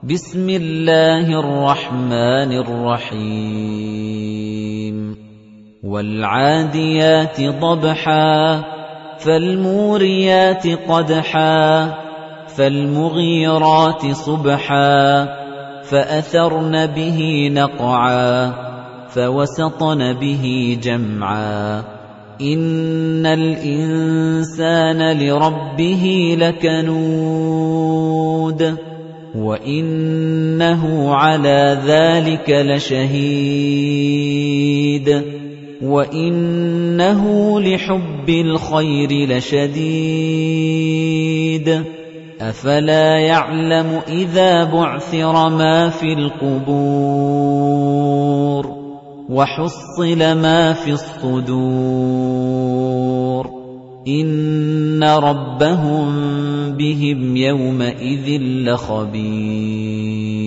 بسم الله الرحمن الرحيم والعاديات ضبحا فالموريات قدحا فالمغيرات صبحا فأثرن به نقعا فوسطن به جمعا إن الإنسان لربه لكنود وَإِنَّهُ عَلَى ذَلِكَ لَشَهِيدٌ وَإِنَّهُ لِحُبِّ الْخَيْرِ لَشَدِيدٌ أَفَلَا يَعْلَمُ إِذَا بُعْثِرَ مَا فِي الْقُبُورِ وَحُصِّلَ مَا فِي الصُّدُورِ إِنَّ رَبَّهُم بِهِمْ يَوْمَئِذٍ لَّخَبِيرٌ